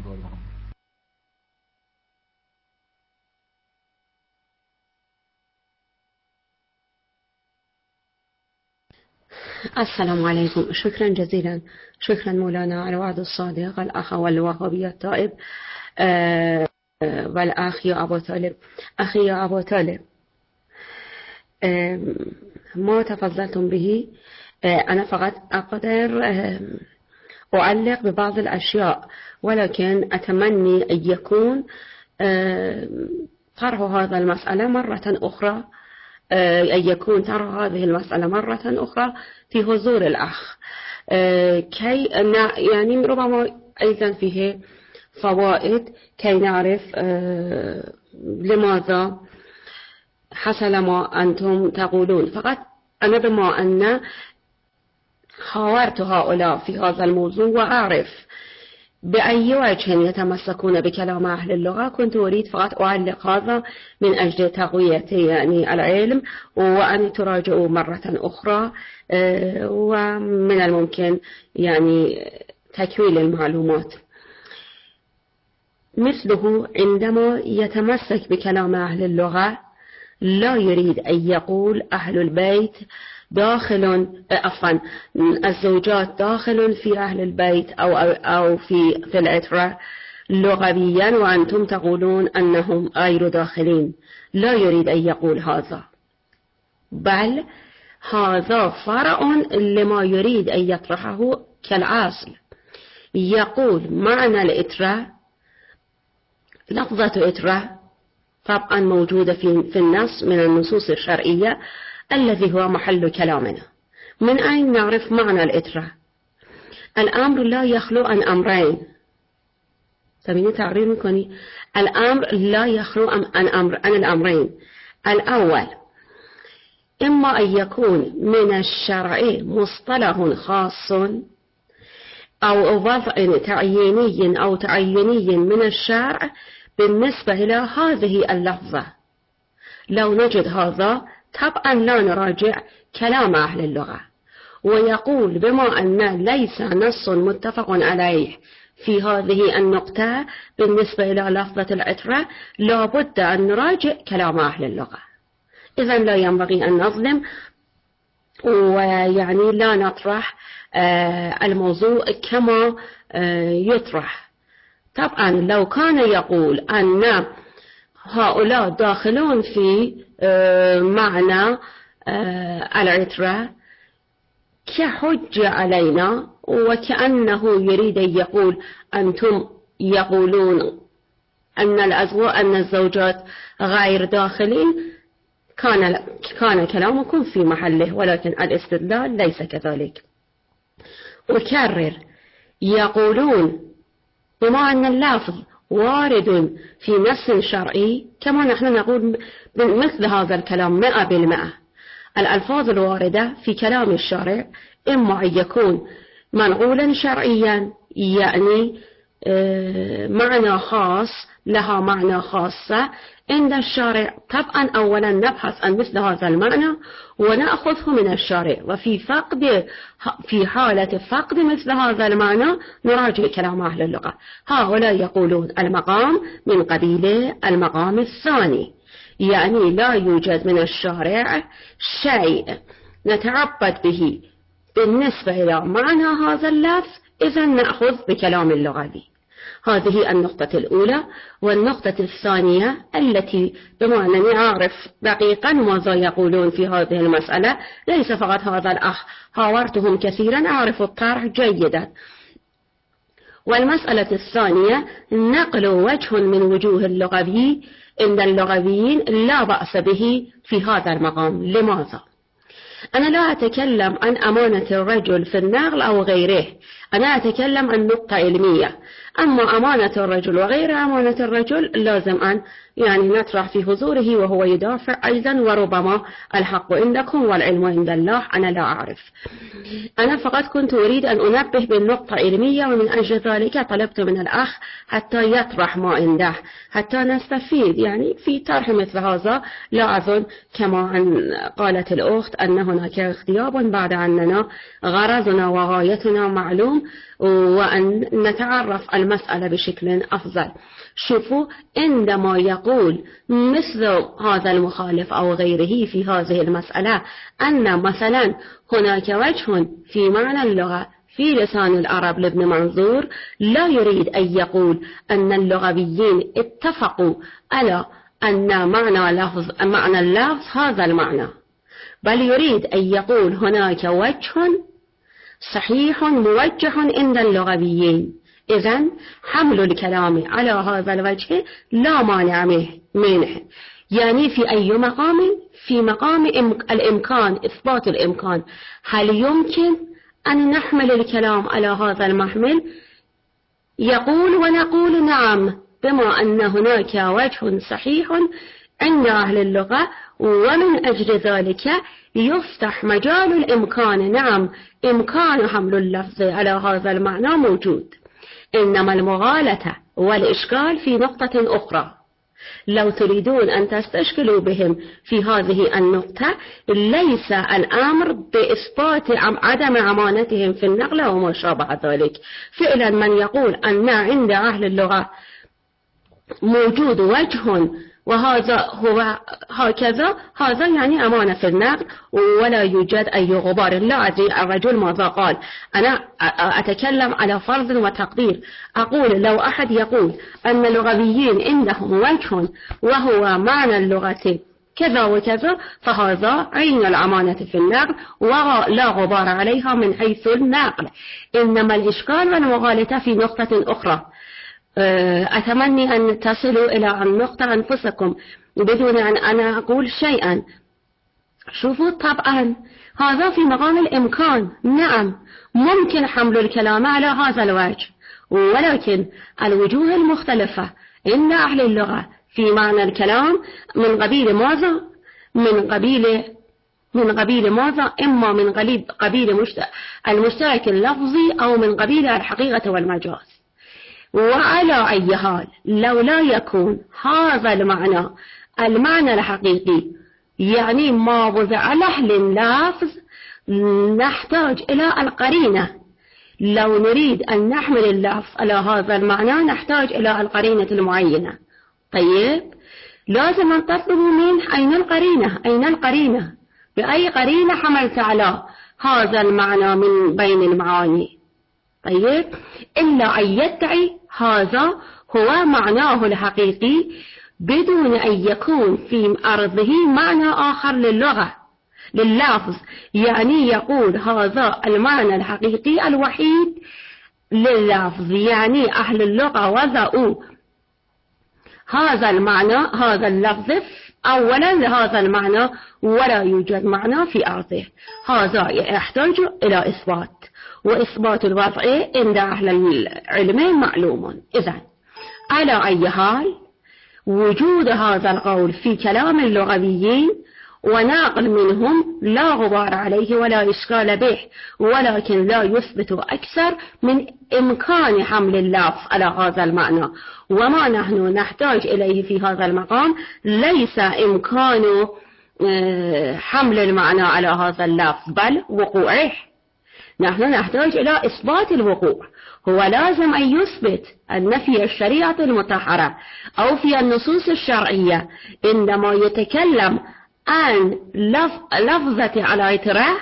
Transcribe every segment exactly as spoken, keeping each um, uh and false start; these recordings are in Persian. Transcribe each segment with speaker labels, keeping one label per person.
Speaker 1: السلام عليكم. شكرا جزيلا. شكرا مولانا على الوعد الصادق. الأخ والوهابي التائب أه والأخ يا أبو طالب. أخي يا أبو طالب، أه ما تفضلتم به أه أنا فقط أقدر أه أعلق ببعض الأشياء، ولكن أتمنى أن يكون أه طرح هذا المسألة مرة أخرى، أن يكون طرح هذه المسألة مرة أخرى في حضور الأخ، كي يعني ربما أيضا فيه فوائد كي نعرف لماذا حصل ما أنتم تقولون. فقط أنا بما أن حاورت هؤلاء في هذا الموضوع وأعرف بأي وجه يتمسكون بكلام أهل اللغة، كنت أريد فقط أعلق هذا من أجل تقوية يعني العلم، وأن تراجعوا مرة أخرى، ومن الممكن يعني تكويل المعلومات. مثله عندما يتمسك بكلام أهل اللغة لا يريد أن يقول أهل البيت داخل عفوا الزوجات داخل في أهل البيت أو أو, أو في في العترة لغويا، وأنتم تقولون أنهم غير داخلين. لا يريد أن يقول هذا، بل هذا فرع لما يريد أن يطرحه كالأصل. يقول معنى العترة، لفظة عترة طبعا موجودة في في النص من النصوص الشرعية الذي هو محل كلامنا. من أين نعرف معنى العترة؟ الأمر لا يخلو عن أمرين. تبيني تعريف مكوني الأمر لا يخلو عن أمر عن الأمرين. الأول إما أن يكون من الشرع مصطلح خاص أو وضع تعييني أو تعييني من الشرع بالنسبة إلى هذه اللفظة. لو نجد هذا طبعا لا نراجع كلام أهل اللغة، ويقول بما أن ليس نص متفق عليه في هذه النقطة بالنسبة إلى لفظة العترة، لا بد أن نراجع كلام أهل اللغة. إذن لا ينبغي أن نظلم ويعني لا نطرح الموضوع كما يطرح. طبعا لو كان يقول أن هؤلاء داخلون في معنى العترة كحجة علينا، وكأنه يريد أن يقول أنتم يقولون أن الأزواج أن الزوجات غير داخلين، كان كان كلامكم في محله، ولكن الاستدلال ليس كذلك. أكرر، يقولون بما أن اللفظ وارد في نص شرعي، كما نحن نقول مثل هذا الكلام مئة بالمئة. الألفاظ الواردة في كلام الشارع إما أن يكون منقولا شرعيا، يعني معنى خاص لها معنى خاصة عند الشارع. طبعا أولا نبحث عن مثل هذا المعنى ونأخذه من الشارع، وفي فقد في حالة فقد مثل هذا المعنى نراجع كلام أهل اللغة. هؤلاء يقولون المقام من قبيل المقام الثاني، يعني لا يوجد من الشارع شيء نتعبد به بالنسبة إلى معنى هذا اللفظ، إذن نأخذ بكلام اللغوي. هذه النقطة الأولى. والنقطة الثانية التي بما أنني أعرف دقيقا ماذا يقولون في هذه المسألة، ليس فقط هذا الأخ، حاورتهم كثيرا، أعرف الطرح جيدا. والمسألة الثانية نقل وجه من وجوه اللغوي عند اللغويين لا بأس به في هذا المقام. لماذا؟ أنا لا أتكلم عن أمانة الرجل في النقل أو غيره، أنا أتكلم عن نقطة علمية. أما أمانة الرجل وغير أمانة الرجل لازم أن يعني نطرح في حضوره وهو يدافع أيضا، وربما الحق عندكم والعلم عند الله، أنا لا أعرف. أنا فقط كنت أريد أن أنبه بالنقطة علمية، ومن أجل ذلك طلبت من الأخ حتى يطرح ما عنده حتى نستفيد يعني في طرح مثل هذا. لا أظن كما أن قالت الأخت أن هناك اغتياب بعد أننا غرضنا وغايتنا معلوم، وأن نتعرف المسألة بشكل أفضل. شوفوا، عندما يقول مثل هذا المخالف أو غيره في هذه المسألة أن مثلا هناك وجه في معنى اللغة في لسان العرب لابن منظور، لا يريد أن يقول أن اللغويين اتفقوا على أن معنى لفظ معنى اللفظ هذا المعنى، بل يريد أن يقول هناك وجه صحيح موجه عند اللغويين. إذن حمل الكلام على هذا الوجه لا مانع منه، يعني في أي مقام؟ في مقام الإمكان، إثبات الإمكان. هل يمكن أن نحمل الكلام على هذا المحمل؟ يقول ونقول نعم، بما أن هناك وجه صحيح عند أهل اللغة، ومن أجل ذلك يفتح مجال الإمكان. نعم، إمكان حمل اللفظ على هذا المعنى موجود، إنما المغالطة والإشكال في نقطة أخرى. لو تريدون أن تستشكلوا بهم في هذه النقطة، ليس الأمر بإثبات عدم أمانتهم في النقل وما شابه ذلك. فعلا من يقول أن عند أهل اللغة موجود وجه وهذا هو هكذا، هذا يعني أمانة في النقل ولا يوجد أي غبار. لا أدري الرجل ماذا قال، أنا أتكلم على فرض وتقدير. أقول لو أحد يقول أن اللغويين عندهم وجه وهو معنى اللغة كذا وكذا، فهذا عين الأمانة في النقل ولا غبار عليها من حيث النقل. إنما الإشكال والمغالطة في نقطة أخرى. أتمنى أن تصلوا إلى النقطة أنفسكم بدون أن أنا أقول شيئا. شوفوا، طبعا هذا في مقام الإمكان. نعم، ممكن حمل الكلام على هذا الوجه، ولكن الوجوه المختلفة عند أهل اللغة في معنى الكلام من قبيل ماذا؟ من قبيل من قبيل ماذا؟ إما من قبيل المشترك اللفظي أو من قبيل الحقيقة والمجاز. وعلى أي حال لو لا يكون هذا المعنى المعنى الحقيقي، يعني ما وضع له اللفظ، نحتاج إلى القرينة. لو نريد أن نحمل اللفظ على هذا المعنى نحتاج إلى القرينة المعينة. طيب، لازم أن تطلبوا من أين القرينة؟ أين القرينة؟ بأي قرينة حملت على هذا المعنى من بين المعاني؟ طيب، إلا أن يدعي هذا هو معناه الحقيقي بدون أن يكون في أرضه معنى آخر للغة لللفظ، يعني يقول هذا المعنى الحقيقي الوحيد لللفظ. يعني أهل اللغة وضعوا هذا المعنى هذا اللفظ أولا لهذا المعنى ولا يوجد معنى في أرضه. هذا يحتاج إلى إثبات، وإثبات الوضع عند أهل العلم معلوم. إذن على أي حال وجود هذا القول في كلام اللغويين وناقل منهم لا غبار عليه ولا إشكال به، ولكن لا يثبت أكثر من إمكان حمل اللفظ على هذا المعنى. وما نحن نحتاج إليه في هذا المقام ليس إمكان حمل المعنى على هذا اللفظ بل وقوعه. نحن نحتاج إلى إثبات الوقوع. هو لازم أن يثبت أن في الشريعة المطهرة أو في النصوص الشرعية عندما يتكلم عن لفظة على إطراء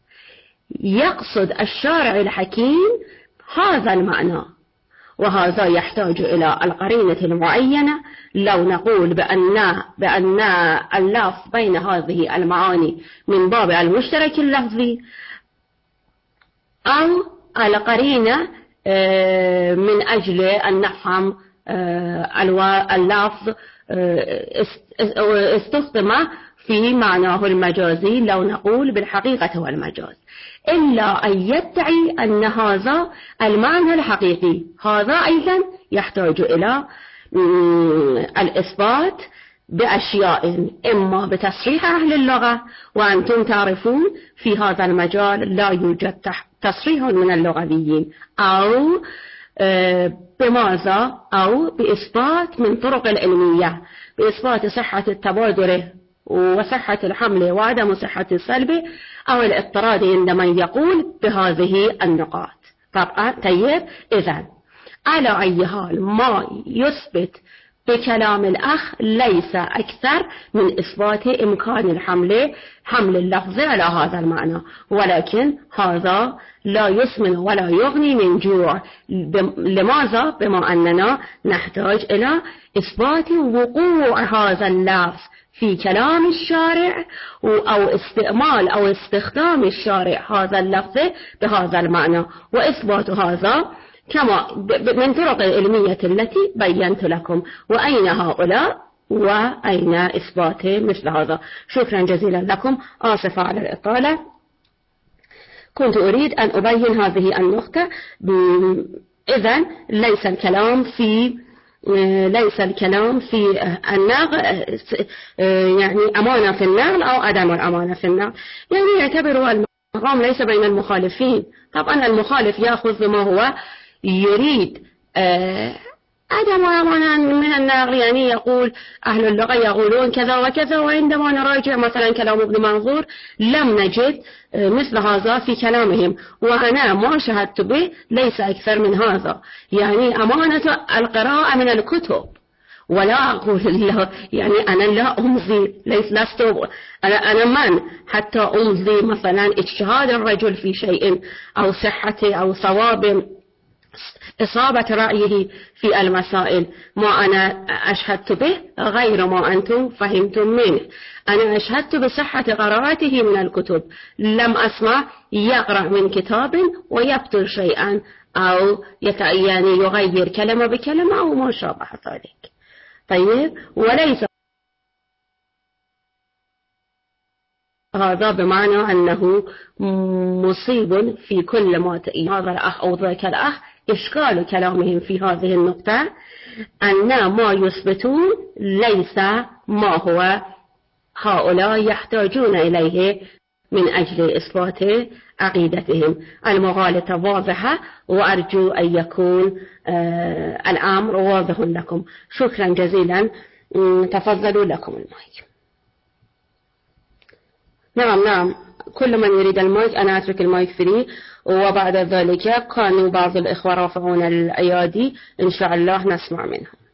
Speaker 1: يقصد الشارع الحكيم هذا المعنى، وهذا يحتاج إلى القرينة المعينة. لو نقول بأن بأن اللفظ بين هذه المعاني من باب المشترك اللفظي، أو القرينة من أجل أن نفهم اللفظ استخدم في معناه المجازي، لو نقول بالحقيقة والمجاز. إلا أن يدعي أن هذا المعنى الحقيقي، هذا أيضا يحتاج إلى الإثبات بأشياء، إما بتصحيح أهل اللغة، وأنتم تعرفون في هذا المجال لا يوجد تصحيح من اللغويين، أو بماذا؟ أو بإثبات من طرق العلمية، بإثبات صحة التبادر وصحة الحمل وعدم صحة السلب أو الاضطراد عند من يقول بهذه النقاط. طبعا طيب. إذن على أي حال ما يثبت بكلام الأخ ليس أكثر من إثبات إمكان الحمل حمل اللفظ على هذا المعنى، ولكن هذا لا يسمن ولا يغني من جوع. لماذا؟ بما أننا نحتاج إلى إثبات وقوع هذا اللفظ في كلام الشارع أو استعمال أو استخدام الشارع هذا اللفظ بهذا المعنى، وإثبات هذا كما من طرق العلمية التي بينت لكم. وأين هؤلاء وأين إثبات مثل هذا؟ شكرا جزيلا لكم، آسفة على الإطالة. كنت أريد أن أبين هذه النقطة. إذن ليس الكلام في ليس الكلام في النقل يعني أمانة في النقل أو عدم الأمانة في النقل، يعني يعتبروا المقام ليس بين المخالفين. طبعا المخالف يأخذ بما هو يريد عدم الأمانة من النقل، يعني يقول أهل اللغة يقولون كذا وكذا، وعندما نراجع مثلا كلام ابن منظور لم نجد مثل هذا في كلامهم، وأنا ما شهدت به ليس أكثر من هذا. يعني أمانة القراءة من الكتب، ولا أقول له يعني أنا لا أمضي، ليس لست أنا أنا من حتى أمضي مثلا اجتهاد الرجل في شيء أو صحته أو صواب إصابة رأيه في المسائل. ما أنا أشهدت به غير ما أنتم فهمتم منه. أنا أشهدت بصحة قراءته من الكتب، لم أسمع يقرأ من كتاب ويبطل شيئا أو يعني يغير كلمة بكلمة أو ما شابه ذلك. طيب، وليس هذا بمعنى أنه مصيب في كل ما تأتي هذا الأخ أو ذاك الأخ. إشكال كلامهم في هذه النقطة أن ما يثبتون ليس ما هو هؤلاء يحتاجون إليه من أجل إثبات عقيدتهم. المغالطة واضحة، وأرجو أن يكون آه الأمر واضح لكم. شكرا جزيلا، تفضلوا لكم المايك. نعم نعم، كل من يريد المايك أنا أترك المايك فري، وبعد ذلك كانوا بعض الإخوة رافعون الأيادي إن شاء الله نسمع منهم.